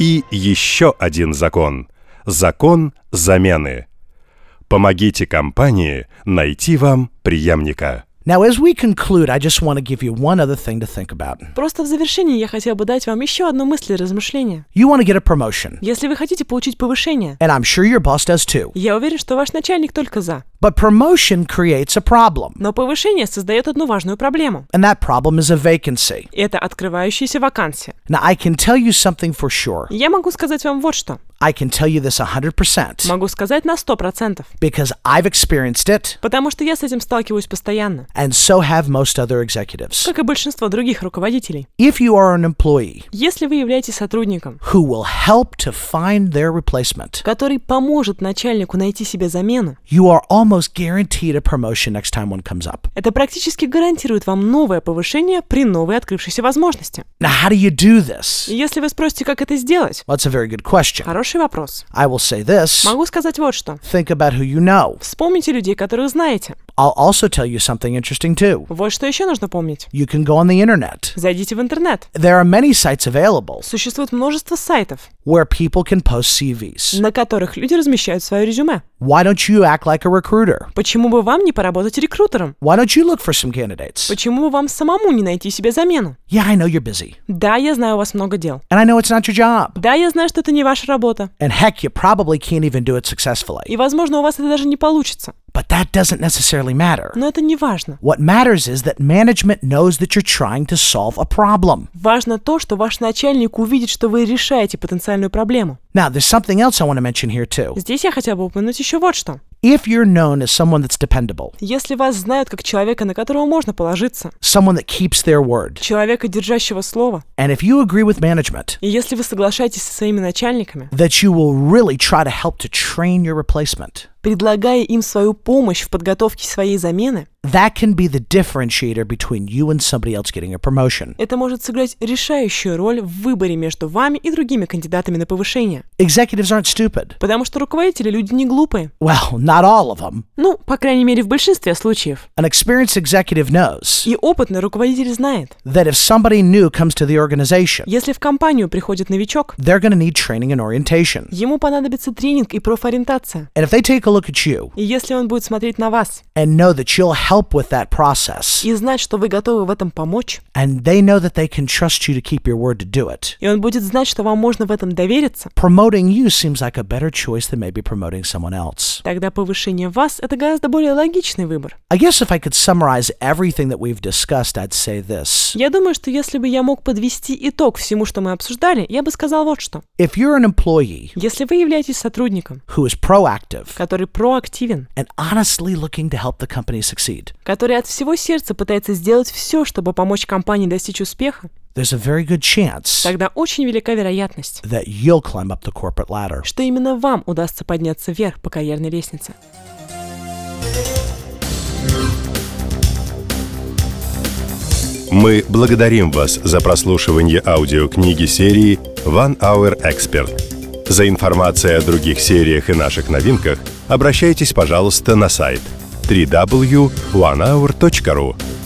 И еще один закон. Закон замены. Помогите компании найти вам преемника. Now, as we conclude, I just want to give you one other thing to think about. Просто в завершении я хотел бы дать вам еще одну мысль и размышление. You want to get a promotion, Если вы хотите получить повышение, and I'm sure your boss does too. я уверен, что ваш начальник только за. But promotion creates a problem, Но повышение создает одну важную проблему. and that problem is a vacancy. Это открывающаяся вакансия. Now, I can tell you something for sure. Я могу сказать вам вот что. I can tell you this 100%, Могу сказать на 100%. because I've experienced it, Потому что я с этим сталкиваюсь постоянно. and so have most other executives. Как и большинство других руководителей. If you are an employee Если вы являетесь сотрудником, who will help to find their replacement, который поможет начальнику найти себе замену, you are almost guaranteed a promotion next time one comes up. это практически гарантирует вам новое повышение при новой открывшейся возможности. Now, how do you do this? И если вы спросите, как это сделать, Well, that's a very good question. хороший вопрос. I will say this. Могу сказать вот что. Think about who you know. Вспомните людей, которых знаете. I'll also tell you something interesting too. Вот что еще нужно помнить. You can go on the internet. Зайдите в интернет. There are many sites available Существует множество сайтов, where people can post CVs. на которых люди размещают свое резюме. Why don't you act like a recruiter? Почему бы вам не поработать рекрутером? Why don't you look for some candidates? Почему бы вам самому не найти себе замену? Yeah, I know you're busy. Да, я знаю, у вас много дел. And I know it's not your job. Да, я знаю, что это не ваша работа. And heck, you probably can't even do it successfully. И, возможно, у вас это даже не получится. But that doesn't necessarily matter. Но это не важно. What matters is that management knows that you're trying to solve a problem. Важно то, что ваш начальник увидит, что вы решаете потенциальную проблему. Now, there's something else I want to mention here too. Здесь я хотела бы упомянуть еще вот что. If you're known as someone that's dependable, Если вас знают как человека, на которого можно положиться, someone that keeps their word, человека, держащего слово, and if you agree with management и если вы соглашаетесь со своими начальниками, that you will really try to help to train your replacement, предлагая им свою помощь в подготовке своей замены, that can be the differentiator between you and somebody else getting a promotion. это может сыграть решающую роль в выборе между вами и другими кандидатами на повышение. Executives aren't stupid. Потому что руководители люди не глупые. Well, not all of them. Ну, по крайней мере, в большинстве случаев. An experienced executive knows И опытный руководитель знает, that if somebody new comes to the organization, если в компанию приходит новичок, they're going to need training and orientation. ему понадобится тренинг и профориентация. And if they take a look at you И если он будет смотреть на вас and know that you'll help with that process, и знать, что вы готовы в этом помочь, and they know that they can trust you to keep your word to do it, и он будет знать, что вам можно в этом довериться, promoting you seems like a better choice than maybe promoting someone else. тогда повышение вас — это гораздо более логичный выбор. I guess if I could summarize everything that we've discussed, I'd say this. Я думаю, что если бы я мог подвести итог всему, что мы обсуждали, я бы сказал вот что. If you're an employee Если вы являетесь сотрудником, who is proactive который проактивен, and honestly looking to help the company succeed, который от всего сердца пытается сделать все, чтобы помочь компании достичь успеха, there's a very good chance тогда очень велика вероятность, that you'll climb up the corporate ladder. что именно вам удастся подняться вверх по карьерной лестнице. Мы благодарим вас за прослушивание аудиокниги серии One Hour Expert. За информацией о других сериях и наших новинках обращайтесь, пожалуйста, на сайт www.onehour.ru.